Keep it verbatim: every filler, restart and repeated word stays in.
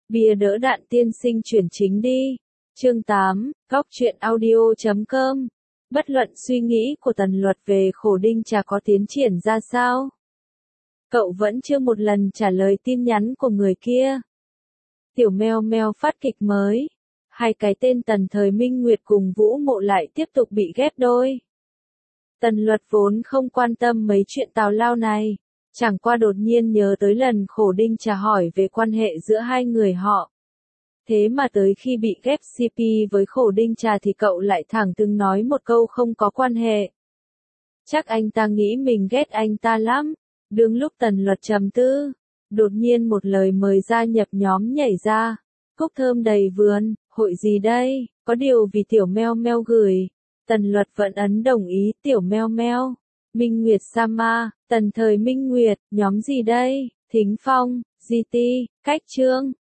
Bìa đỡ Đạn tiên sinh chuyển chính đi. Chương tám, góc truyện audio chấm com. Bất luận suy nghĩ của Tần Luật về Khổ Đinh Trà có tiến triển ra sao, cậu vẫn chưa một lần trả lời tin nhắn của người kia. Tiểu Meo Meo phát kịch mới. Hai cái tên Tần Thời Minh Nguyệt cùng Vũ Mộ lại tiếp tục bị ghép đôi. Tần Luật vốn không quan tâm mấy chuyện tào lao này, chẳng qua đột nhiên nhớ tới lần Khổ Đinh Trà hỏi về quan hệ giữa hai người họ. Thế mà tới khi bị ghép xê pê với Khổ Đinh Trà thì cậu lại thẳng thừng nói một câu không có quan hệ. Chắc anh ta nghĩ mình ghét anh ta lắm. Đương lúc Tần Luật trầm tư, đột nhiên một lời mời gia nhập nhóm nhảy ra. Cúc thơm đầy vườn, hội gì đây? Có điều vì Tiểu Meo Meo gửi. Tần Luật vẫn ấn đồng ý. Tiểu Meo Meo, Minh Nguyệt Sama, Tần Thời Minh Nguyệt, nhóm gì đây? Thính Phong, giê tê, Cách Trương,